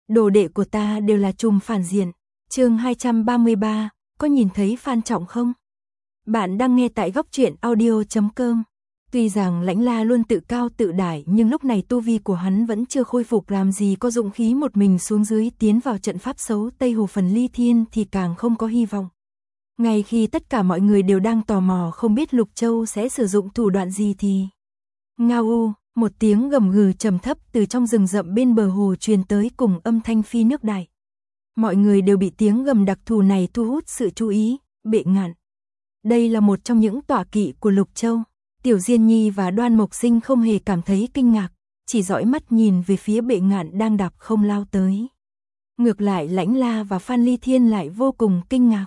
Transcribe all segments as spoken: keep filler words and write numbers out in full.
Đồ đệ của ta đều là trùm phản diện. Chương hai trăm ba mươi ba, có nhìn thấy Phan Trọng không? Bạn đang nghe tại góc truyện audio chấm com. Tuy rằng Lãnh La luôn tự cao tự đại, nhưng lúc này tu vi của hắn vẫn chưa khôi phục, làm gì có dụng khí một mình xuống dưới tiến vào trận pháp xấu Tây Hồ Phần Ly Thiên thì càng không có hy vọng. Ngay khi tất cả mọi người đều đang tò mò không biết Lục Châu sẽ sử dụng thủ đoạn gì thì ngao u, một tiếng gầm gừ trầm thấp từ trong rừng rậm bên bờ hồ truyền tới cùng âm thanh phi nước đại. Mọi người đều bị tiếng gầm đặc thù này thu hút sự chú ý. Bệ Ngạn. Đây là một trong những tọa kỵ của Lục Châu. Tiểu Diên Nhi và Đoan Mộc Sinh không hề cảm thấy kinh ngạc, chỉ dõi mắt nhìn về phía Bệ Ngạn đang đạp không lao tới. Ngược lại Lãnh La và Phan Ly Thiên lại vô cùng kinh ngạc.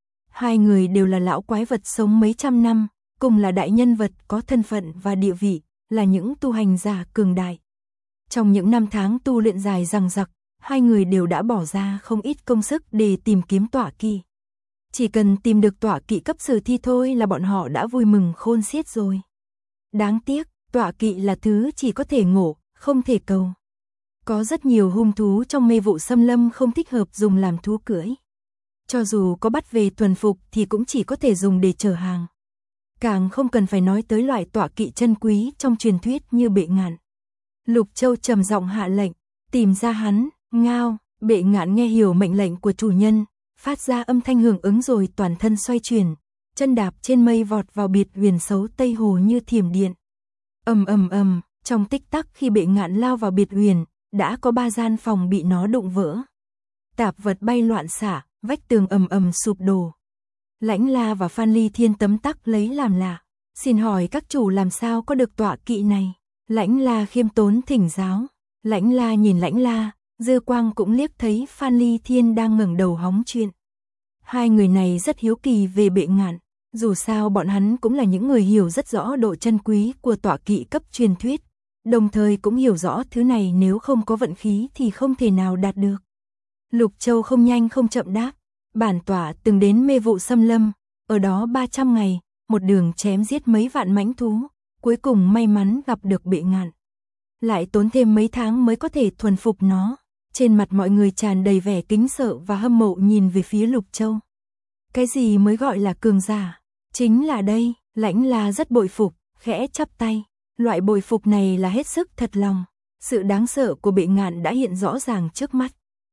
Hai người đều là lão quái vật sống mấy trăm năm, cùng là đại nhân vật có thân phận và địa vị, là những tu hành giả cường đại. Trong những năm tháng tu luyện dài dằng dặc, hai người đều đã bỏ ra không ít công sức để tìm kiếm tọa kỵ. Chỉ cần tìm được tọa kỵ cấp sử thi thôi là bọn họ đã vui mừng khôn xiết rồi. Đáng tiếc, tọa kỵ là thứ chỉ có thể ngộ, không thể cầu. Có rất nhiều hung thú trong mê vụ xâm lâm không thích hợp dùng làm thú cưỡi. Cho dù có bắt về thuần phục thì cũng chỉ có thể dùng để chở hàng. Càng không cần phải nói tới loại tọa kỵ chân quý trong truyền thuyết như Bệ Ngạn. Lục Châu trầm giọng hạ lệnh, tìm ra hắn. Ngao. Bệ Ngạn nghe hiểu mệnh lệnh của chủ nhân, phát ra âm thanh hưởng ứng rồi toàn thân xoay chuyển, chân đạp trên mây vọt vào biệt huyền xấu Tây Hồ như thiểm điện. Ầm ầm ầm, trong tích tắc khi Bệ Ngạn lao vào biệt huyền, đã có ba gian phòng bị nó đụng vỡ. Tạp vật bay loạn xả, vách tường ầm ầm sụp đổ. Lãnh La và Phan Ly Thiên tấm tắc lấy làm lạ, xin hỏi các chủ làm sao có được tọa kỵ này? Lãnh La khiêm tốn thỉnh giáo. Lãnh La nhìn Lãnh La, dư quang cũng liếc thấy Phan Ly Thiên đang ngẩng đầu hóng chuyện. Hai người này rất hiếu kỳ về Bệ Ngạn, dù sao bọn hắn cũng là những người hiểu rất rõ độ chân quý của tọa kỵ cấp truyền thuyết, đồng thời cũng hiểu rõ thứ này nếu không có vận khí thì không thể nào đạt được. Lục Châu không nhanh không chậm đáp, bản tọa từng đến mê vụ xâm lâm, ở đó ba trăm ngày, một đường chém giết mấy vạn mãnh thú, cuối cùng may mắn gặp được Bệ Ngạn. Lại tốn thêm mấy tháng mới có thể thuần phục nó. Trên mặt mọi người tràn đầy vẻ kính sợ và hâm mộ nhìn về phía Lục Châu. Cái gì mới gọi là cường giả? Chính là đây. Lãnh La rất bội phục, khẽ chắp tay. Loại bội phục này là hết sức thật lòng. Sự đáng sợ của Bệ Ngạn đã hiện rõ ràng trước mắt.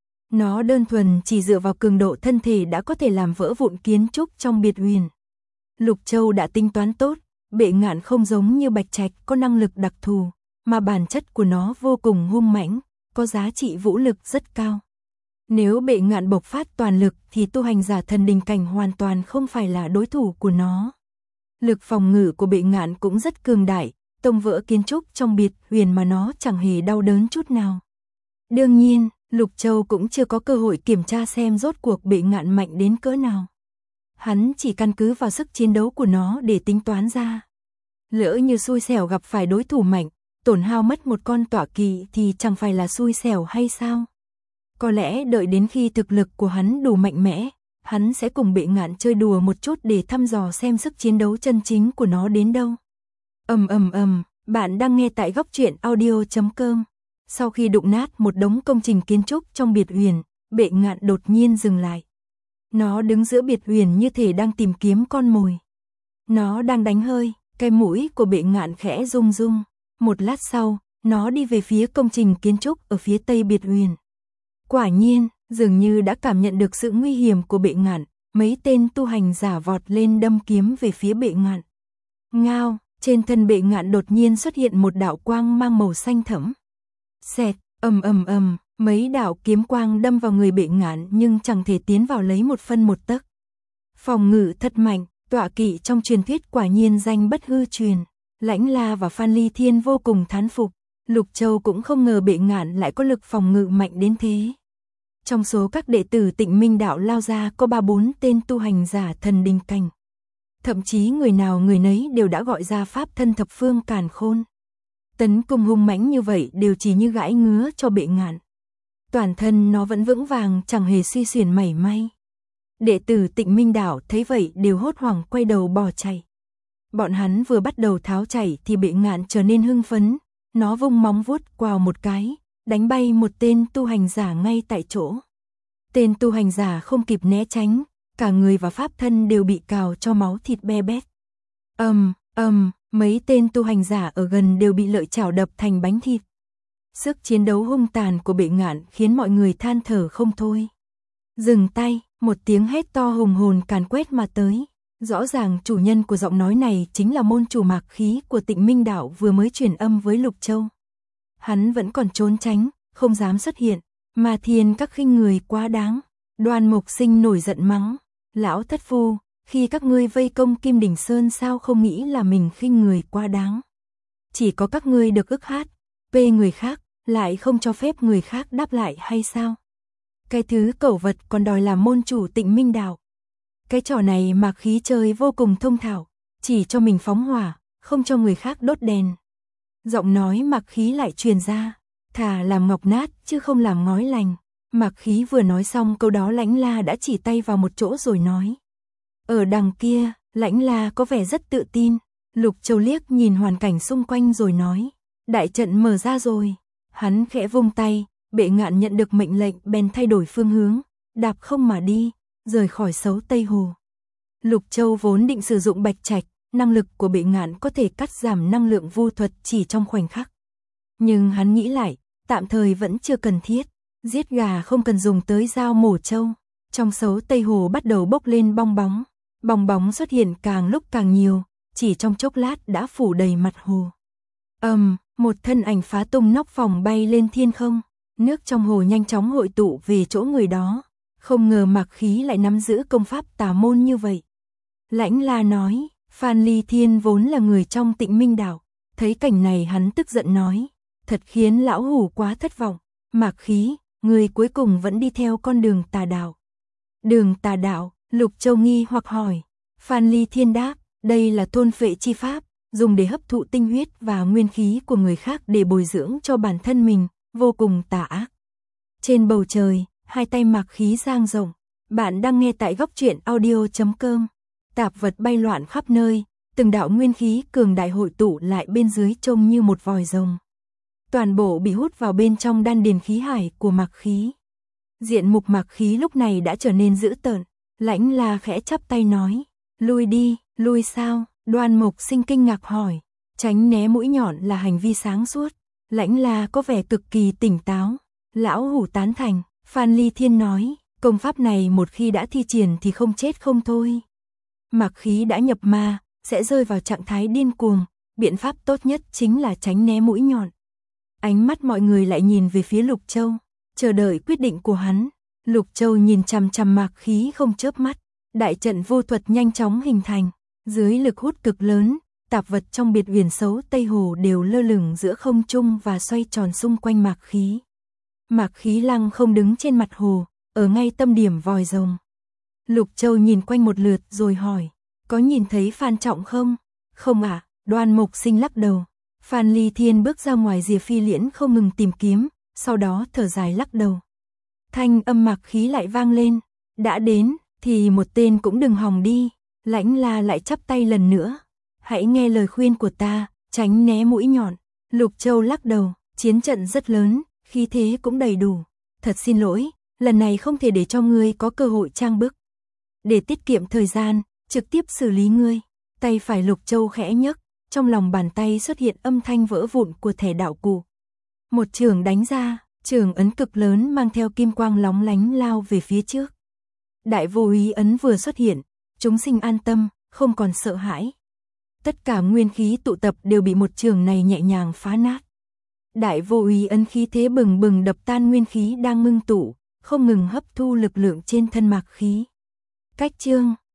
Nó đơn thuần chỉ dựa vào cường độ thân thể đã có thể làm vỡ vụn kiến trúc trong biệt huyền. Lục Châu đã tính toán tốt, Bệ Ngạn không giống như Bạch Trạch có năng lực đặc thù, mà bản chất của nó vô cùng hung mãnh, có giá trị vũ lực rất cao. Nếu Bệ Ngạn bộc phát toàn lực thì tu hành giả thần đình cảnh hoàn toàn không phải là đối thủ của nó. Lực phòng ngự của Bệ Ngạn cũng rất cường đại, tông vỡ kiến trúc trong biệt huyền mà nó chẳng hề đau đớn chút nào. Đương nhiên, Lục Châu cũng chưa có cơ hội kiểm tra xem rốt cuộc Bệ Ngạn mạnh đến cỡ nào. Hắn chỉ căn cứ vào sức chiến đấu của nó để tính toán ra. Lỡ như xui xẻo gặp phải đối thủ mạnh, tổn hao mất một con tọa kỵ thì chẳng phải là xui xẻo hay sao? Có lẽ đợi đến khi thực lực của hắn đủ mạnh mẽ, hắn sẽ cùng Bệ Ngạn chơi đùa một chút để thăm dò xem sức chiến đấu chân chính của nó đến đâu. Ầm ầm ầm, bạn đang nghe tại góc truyện audio chấm com. Sau khi đụng nát một đống công trình kiến trúc trong biệt huyền, Bệ Ngạn đột nhiên dừng lại. Nó đứng giữa biệt huyền như thể đang tìm kiếm con mồi. Nó đang đánh hơi, cái mũi của Bệ Ngạn khẽ rung rung. Một lát sau, nó đi về phía công trình kiến trúc ở phía tây biệt huyền. Quả nhiên, dường như đã cảm nhận được sự nguy hiểm của Bệ Ngạn, mấy tên tu hành giả vọt lên đâm kiếm về phía Bệ Ngạn. Ngao, trên thân Bệ Ngạn đột nhiên xuất hiện một đạo quang mang màu xanh thẫm. Xẹt, ầm ầm ầm, mấy đạo kiếm quang đâm vào người Bệ Ngạn nhưng chẳng thể tiến vào lấy một phân một tấc. Phòng ngự thật mạnh, tọa kỵ trong truyền thuyết quả nhiên danh bất hư truyền. Lãnh La và Phan Ly Thiên vô cùng thán phục, Lục Châu cũng không ngờ Bệ Ngạn lại có lực phòng ngự mạnh đến thế. Trong số các đệ tử Tịnh Minh đạo lao ra có ba bốn tên tu hành giả thần đình cảnh. Thậm chí người nào người nấy đều đã gọi ra pháp thân thập phương càn khôn. Tấn công hung mãnh như vậy đều chỉ như gãi ngứa cho Bệ Ngạn. Toàn thân nó vẫn vững vàng chẳng hề suy xuyển mảy may. Đệ tử Tịnh Minh đạo thấy vậy đều hốt hoảng quay đầu bỏ chạy. Bọn hắn vừa bắt đầu tháo chạy thì Bệ Ngạn trở nên hưng phấn, nó vung móng vuốt quào một cái, đánh bay một tên tu hành giả ngay tại chỗ. Tên tu hành giả không kịp né tránh, cả người và pháp thân đều bị cào cho máu thịt be bét. Ầm, ầm, mấy tên tu hành giả ở gần đều bị lợi chảo đập thành bánh thịt. Sức chiến đấu hung tàn của Bệ Ngạn khiến mọi người than thở không thôi. Dừng tay, một tiếng hét to hùng hồn càn quét mà tới. Rõ ràng chủ nhân của giọng nói này chính là môn chủ Mạc Khí của Tịnh Minh Đạo vừa mới truyền âm với Lục Châu. Hắn vẫn còn trốn tránh, không dám xuất hiện, mà Thiên các khinh người quá đáng. Đoan Mục Sinh nổi giận mắng, lão thất phu, khi các ngươi vây công Kim Đỉnh Sơn sao không nghĩ là mình khinh người quá đáng. Chỉ có các ngươi được ức hát, bê người khác, lại không cho phép người khác đáp lại hay sao? Cái thứ cẩu vật còn đòi làm môn chủ Tịnh Minh Đạo. Cái trò này Mạc Khí chơi vô cùng thông thạo, chỉ cho mình phóng hỏa, không cho người khác đốt đèn. Giọng nói Mạc Khí lại truyền ra, thà làm ngọc nát chứ không làm ngói lành. Mạc Khí vừa nói xong câu đó, Lãnh La đã chỉ tay vào một chỗ rồi nói. Ở đằng kia, Lãnh La có vẻ rất tự tin. Lục Châu liếc nhìn hoàn cảnh xung quanh rồi nói, đại trận mở ra rồi. Hắn khẽ vung tay, Bệ Ngạn nhận được mệnh lệnh bèn thay đổi phương hướng, đạp không mà đi, rời khỏi Sấu Tây Hồ. Lục Châu vốn định sử dụng bạch trạch, năng lực của Bệ Ngạn có thể cắt giảm năng lượng vu thuật chỉ trong khoảnh khắc. Nhưng hắn nghĩ lại, tạm thời vẫn chưa cần thiết, giết gà không cần dùng tới dao mổ trâu. Trong Sấu Tây Hồ bắt đầu bốc lên bong bóng, bong bóng xuất hiện càng lúc càng nhiều, chỉ trong chốc lát đã phủ đầy mặt hồ. Ầm, một thân ảnh phá tung nóc phòng bay lên thiên không, nước trong hồ nhanh chóng hội tụ về chỗ người đó. Không ngờ Mạc Khí lại nắm giữ công pháp tà môn như vậy. Lãnh La nói, Phan Ly Thiên vốn là người trong Tịnh Minh Đạo, thấy cảnh này hắn tức giận nói, thật khiến lão hủ quá thất vọng. Mạc Khí, người cuối cùng vẫn đi theo con đường tà đạo. Đường tà đạo? Lục Châu nghi hoặc hỏi. Phan Ly Thiên đáp, đây là thôn phệ chi pháp, dùng để hấp thụ tinh huyết và nguyên khí của người khác để bồi dưỡng cho bản thân mình, vô cùng tà ác. Trên bầu trời, hai tay Mạc Khí dang rộng. Bạn đang nghe tại góc truyện audio chấm com. Tạp vật bay loạn khắp nơi, từng đạo nguyên khí cường đại hội tụ lại bên dưới trông như một vòi rồng. Toàn bộ bị hút vào bên trong đan điền khí hải của Mạc Khí. Diện mục Mạc Khí lúc này đã trở nên dữ tợn. Lãnh La khẽ chắp tay nói, lui đi. Lui sao? Đoan Mục Sinh kinh ngạc hỏi. Tránh né mũi nhọn là hành vi sáng suốt. Lãnh La có vẻ cực kỳ tỉnh táo. Lão hủ tán thành. Phan Ly Thiên nói, công pháp này một khi đã thi triển thì không chết không thôi. Mạc Khí đã nhập ma, sẽ rơi vào trạng thái điên cuồng, biện pháp tốt nhất chính là tránh né mũi nhọn. Ánh mắt mọi người lại nhìn về phía Lục Châu, chờ đợi quyết định của hắn. Lục Châu nhìn chằm chằm Mạc Khí không chớp mắt, đại trận vô thuật nhanh chóng hình thành, dưới lực hút cực lớn, tạp vật trong biệt huyền Sấu Tây Hồ đều lơ lửng giữa không trung và xoay tròn xung quanh Mạc Khí. Mạc Khí lăng không đứng trên mặt hồ, ở ngay tâm điểm vòi rồng. Lục Châu nhìn quanh một lượt rồi hỏi, có nhìn thấy Phan Trọng không? Không ạ. À? Đoan Mục Sinh lắc đầu. Phan Ly Thiên bước ra ngoài rìa phi liễn không ngừng tìm kiếm, sau đó thở dài lắc đầu. Thanh âm Mạc Khí lại vang lên, đã đến, thì một tên cũng đừng hòng đi. Lãnh La lại chắp tay lần nữa, hãy nghe lời khuyên của ta, tránh né mũi nhọn. Lục Châu lắc đầu, chiến trận rất lớn, khí thế cũng đầy đủ. Thật xin lỗi, lần này không thể để cho ngươi có cơ hội trang bức. Để tiết kiệm thời gian, trực tiếp xử lý ngươi. Tay phải Lục Châu khẽ nhấc, trong lòng bàn tay xuất hiện âm thanh vỡ vụn của thẻ đạo cụ. Một chưởng đánh ra, chưởng ấn cực lớn mang theo kim quang lóng lánh lao về phía trước. Đại vô úy ấn vừa xuất hiện, chúng sinh an tâm, không còn sợ hãi. Tất cả nguyên khí tụ tập đều bị một chưởng này nhẹ nhàng phá nát. Đại vô úy ấn khí thế bừng bừng đập tan nguyên khí đang ngưng tụ, không ngừng hấp thu lực lượng trên thân Mạc Khí. Cách chương